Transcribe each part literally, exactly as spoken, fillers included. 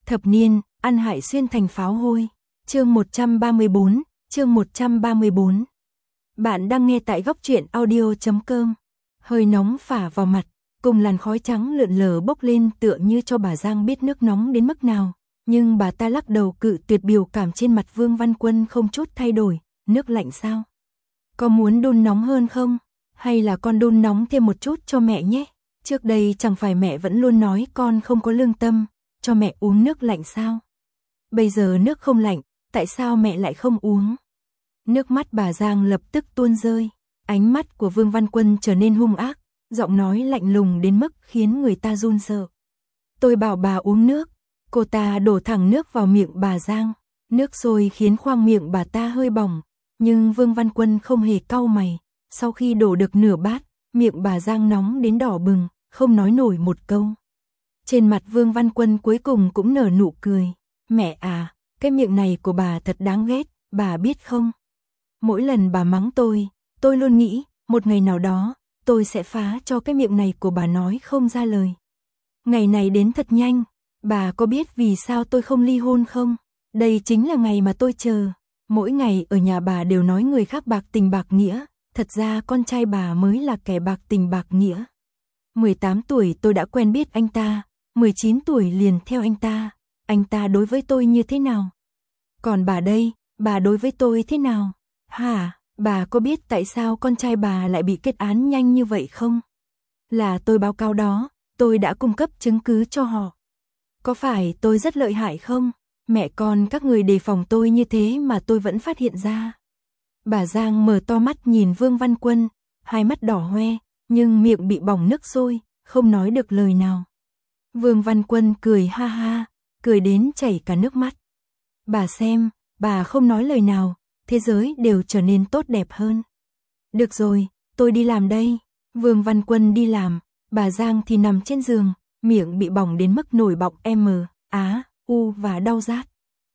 Thập niên, ăn hại xuyên thành pháo hôi. Chương một trăm ba mươi bốn, chương một trăm ba mươi bốn. Bạn đang nghe tại góc truyện audio chấm com. Hơi nóng phả vào mặt, cùng làn khói trắng lượn lờ bốc lên tựa như cho bà Giang biết nước nóng đến mức nào. Nhưng bà ta lắc đầu cự tuyệt, biểu cảm trên mặt Vương Văn Quân không chút thay đổi. Nước lạnh sao? Có muốn đun nóng hơn không? Hay là con đun nóng thêm một chút cho mẹ nhé? Trước đây chẳng phải mẹ vẫn luôn nói con không có lương tâm, cho mẹ uống nước lạnh sao? Bây giờ nước không lạnh, tại sao mẹ lại không uống? Nước mắt bà Giang lập tức tuôn rơi, ánh mắt của Vương Văn Quân trở nên hung ác, giọng nói lạnh lùng đến mức khiến người ta run sợ. Tôi bảo bà uống nước, cô ta đổ thẳng nước vào miệng bà Giang, nước sôi khiến khoang miệng bà ta hơi bỏng, nhưng Vương Văn Quân không hề cau mày, sau khi đổ được nửa bát, miệng bà Giang nóng đến đỏ bừng, không nói nổi một câu. Trên mặt Vương Văn Quân cuối cùng cũng nở nụ cười. Mẹ à, cái miệng này của bà thật đáng ghét, bà biết không? Mỗi lần bà mắng tôi, tôi luôn nghĩ, một ngày nào đó, tôi sẽ phá cho cái miệng này của bà nói không ra lời. Ngày này đến thật nhanh, bà có biết vì sao tôi không ly hôn không? Đây chính là ngày mà tôi chờ. Mỗi ngày ở nhà bà đều nói người khác bạc tình bạc nghĩa, thật ra con trai bà mới là kẻ bạc tình bạc nghĩa. mười tám tuổi tôi đã quen biết anh ta, mười chín tuổi liền theo anh ta. Anh ta đối với tôi như thế nào? Còn bà đây, bà đối với tôi thế nào? Hả, bà có biết tại sao con trai bà lại bị kết án nhanh như vậy không? Là tôi báo cáo đó, tôi đã cung cấp chứng cứ cho họ. Có phải tôi rất lợi hại không? Mẹ con các người đề phòng tôi như thế mà tôi vẫn phát hiện ra. Bà Giang mở to mắt nhìn Vương Văn Quân, hai mắt đỏ hoe, nhưng miệng bị bỏng nước sôi, không nói được lời nào. Vương Văn Quân cười ha ha, cười đến chảy cả nước mắt. Bà xem, bà không nói lời nào, thế giới đều trở nên tốt đẹp hơn. Được rồi, tôi đi làm đây. Vương Văn Quân đi làm, bà Giang thì nằm trên giường, miệng bị bỏng đến mức nổi bọng M, Á, U và đau rát.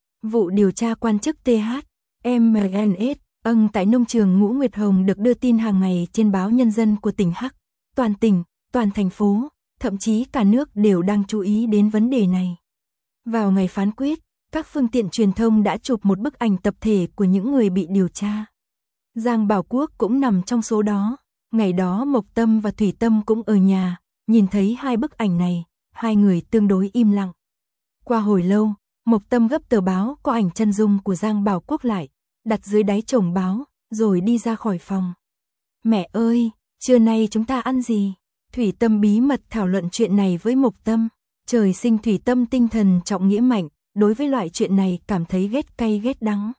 Vụ điều tra quan chức tê hát, em en ét, âng tại nông trường Ngũ Nguyệt Hồng được đưa tin hàng ngày trên báo Nhân dân của tỉnh Hắc. Toàn tỉnh, toàn thành phố, thậm chí cả nước đều đang chú ý đến vấn đề này. Vào ngày phán quyết, các phương tiện truyền thông đã chụp một bức ảnh tập thể của những người bị điều tra. Giang Bảo Quốc cũng nằm trong số đó. Ngày đó Mộc Tâm và Thủy Tâm cũng ở nhà, nhìn thấy hai bức ảnh này, hai người tương đối im lặng. Qua hồi lâu, Mộc Tâm gấp tờ báo có ảnh chân dung của Giang Bảo Quốc lại, đặt dưới đáy chồng báo, rồi đi ra khỏi phòng. Mẹ ơi, trưa nay chúng ta ăn gì? Thủy Tâm bí mật thảo luận chuyện này với Mộc Tâm. Trời sinh Thủy Tâm tinh thần trọng nghĩa mạnh, đối với loại chuyện này cảm thấy ghét cay ghét đắng.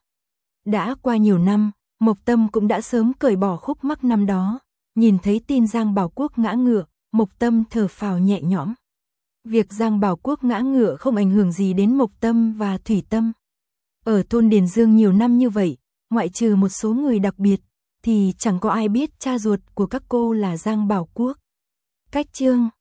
Đã qua nhiều năm, Mộc Tâm cũng đã sớm cởi bỏ khúc mắc năm đó. Nhìn thấy tin Giang Bảo Quốc ngã ngựa, Mộc Tâm thở phào nhẹ nhõm. Việc Giang Bảo Quốc ngã ngựa không ảnh hưởng gì đến Mộc Tâm và Thủy Tâm. Ở thôn Điền Dương nhiều năm như vậy, ngoại trừ một số người đặc biệt, thì chẳng có ai biết cha ruột của các cô là Giang Bảo Quốc. Cách chương